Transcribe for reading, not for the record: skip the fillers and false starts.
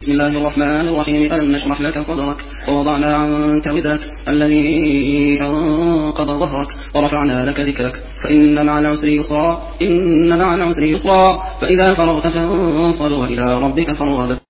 بسم الله الرحمن الرحيم. ألم نشرح لك صدرك ووضعنا عنك وزرك الذي أنقض ظهرك ورفعنا لك ذكرك فإن مع العسر يسرا فإذا فرغت فانصب وإلى ربك فارغب.